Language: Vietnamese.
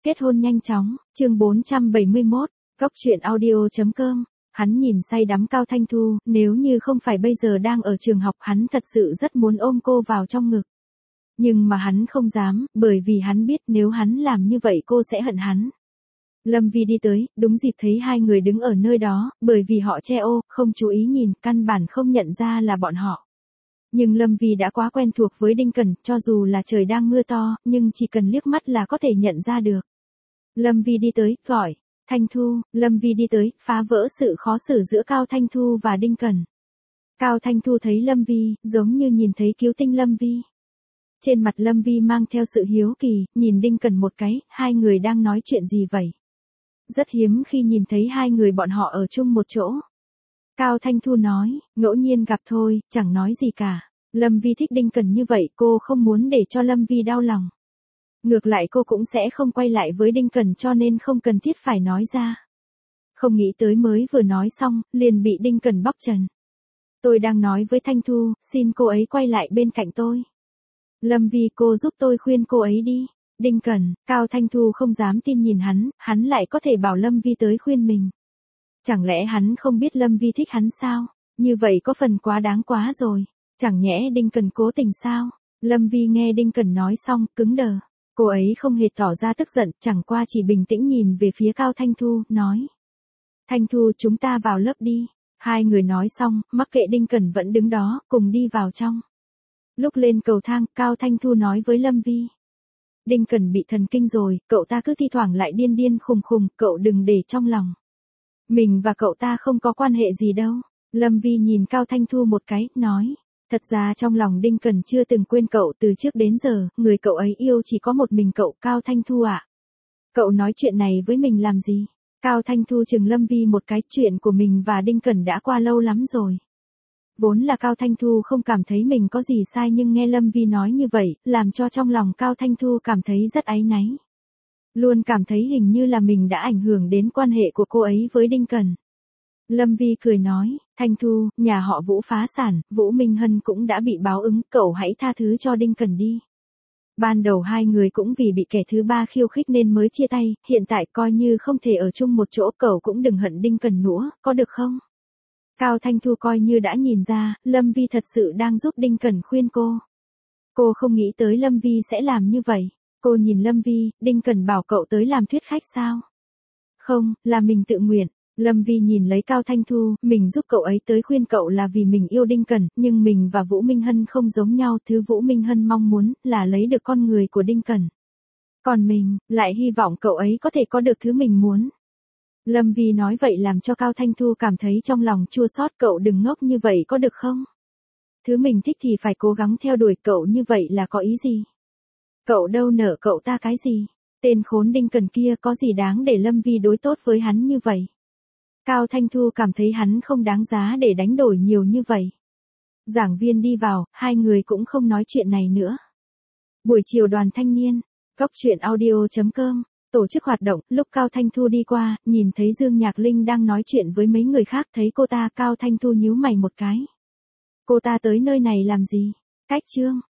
Kết hôn nhanh chóng, chương 471, góc truyện audio.com. Hắn nhìn say đắm Cao Thanh Thu, nếu như không phải bây giờ đang ở trường học hắn thật sự rất muốn ôm cô vào trong ngực. Nhưng mà hắn không dám, bởi vì hắn biết nếu hắn làm như vậy cô sẽ hận hắn. Lâm Vi đi tới, đúng dịp thấy hai người đứng ở nơi đó, bởi vì họ che ô, không chú ý nhìn, căn bản không nhận ra là bọn họ. Nhưng Lâm Vi đã quá quen thuộc với Đinh Cẩn, cho dù là trời đang mưa to, nhưng chỉ cần liếc mắt là có thể nhận ra được. Lâm Vi đi tới, gọi, Thanh Thu. Lâm Vi đi tới, phá vỡ sự khó xử giữa Cao Thanh Thu và Đinh Cẩn. Cao Thanh Thu thấy Lâm Vi, giống như nhìn thấy cứu tinh Lâm Vi. Trên mặt Lâm Vi mang theo sự hiếu kỳ, nhìn Đinh Cẩn một cái, hai người đang nói chuyện gì vậy? Rất hiếm khi nhìn thấy hai người bọn họ ở chung một chỗ. Cao Thanh Thu nói, ngẫu nhiên gặp thôi, chẳng nói gì cả. Lâm Vi thích Đinh Cẩn như vậy, cô không muốn để cho Lâm Vi đau lòng. Ngược lại cô cũng sẽ không quay lại với Đinh Cẩn cho nên không cần thiết phải nói ra. Không nghĩ tới mới vừa nói xong, liền bị Đinh Cẩn bóc trần. Tôi đang nói với Thanh Thu, xin cô ấy quay lại bên cạnh tôi. Lâm Vi, cô giúp tôi khuyên cô ấy đi. Đinh Cẩn, Cao Thanh Thu không dám tin nhìn hắn lại có thể bảo Lâm Vi tới khuyên mình. Chẳng lẽ hắn không biết Lâm Vi thích hắn sao? Như vậy có phần quá đáng quá rồi. Chẳng nhẽ Đinh Cẩn cố tình sao? Lâm Vi nghe Đinh Cẩn nói xong, cứng đờ. Cô ấy không hề tỏ ra tức giận, chẳng qua chỉ bình tĩnh nhìn về phía Cao Thanh Thu, nói. Thanh Thu, chúng ta vào lớp đi. Hai người nói xong, mắc kệ Đinh Cẩn vẫn đứng đó, cùng đi vào trong. Lúc lên cầu thang, Cao Thanh Thu nói với Lâm Vi. Đinh Cẩn bị thần kinh rồi, cậu ta cứ thi thoảng lại điên điên khùng khùng, cậu đừng để trong lòng. Mình và cậu ta không có quan hệ gì đâu. Lâm Vi nhìn Cao Thanh Thu một cái, nói. Thật ra trong lòng Đinh Cẩn chưa từng quên cậu từ trước đến giờ, người cậu ấy yêu chỉ có một mình cậu, Cao Thanh Thu ạ. Cậu nói chuyện này với mình làm gì? Cao Thanh Thu chừng Lâm Vi một cái, chuyện của mình và Đinh Cẩn đã qua lâu lắm rồi. Vốn là Cao Thanh Thu không cảm thấy mình có gì sai nhưng nghe Lâm Vi nói như vậy, làm cho trong lòng Cao Thanh Thu cảm thấy rất áy náy. Luôn cảm thấy hình như là mình đã ảnh hưởng đến quan hệ của cô ấy với Đinh Cẩn. Lâm Vi cười nói, Thanh Thu, nhà họ Vũ phá sản, Vũ Minh Hân cũng đã bị báo ứng, cậu hãy tha thứ cho Đinh Cẩn đi. Ban đầu hai người cũng vì bị kẻ thứ ba khiêu khích nên mới chia tay, hiện tại coi như không thể ở chung một chỗ, cậu cũng đừng hận Đinh Cẩn nữa, có được không? Cao Thanh Thu coi như đã nhìn ra, Lâm Vi thật sự đang giúp Đinh Cẩn khuyên cô. Cô không nghĩ tới Lâm Vi sẽ làm như vậy. Cô nhìn Lâm Vi, Đinh Cẩn bảo cậu tới làm thuyết khách sao? Không, là mình tự nguyện. Lâm Vi nhìn lấy Cao Thanh Thu, mình giúp cậu ấy tới khuyên cậu là vì mình yêu Đinh Cẩn, nhưng mình và Vũ Minh Hân không giống nhau, thứ Vũ Minh Hân mong muốn là lấy được con người của Đinh Cẩn. Còn mình, lại hy vọng cậu ấy có thể có được thứ mình muốn. Lâm Vi nói vậy làm cho Cao Thanh Thu cảm thấy trong lòng chua xót, cậu đừng ngốc như vậy có được không? Thứ mình thích thì phải cố gắng theo đuổi, cậu như vậy là có ý gì? Cậu đâu nợ cậu ta cái gì? Tên khốn Đinh Cẩn kia có gì đáng để Lâm Vi đối tốt với hắn như vậy? Cao Thanh Thu cảm thấy hắn không đáng giá để đánh đổi nhiều như vậy. Giảng viên đi vào, hai người cũng không nói chuyện này nữa. Buổi chiều đoàn thanh niên, góc truyện audio.com, tổ chức hoạt động, lúc Cao Thanh Thu đi qua, nhìn thấy Dương Nhạc Linh đang nói chuyện với mấy người khác, thấy cô ta, Cao Thanh Thu nhíu mày một cái. Cô ta tới nơi này làm gì? Cách chương.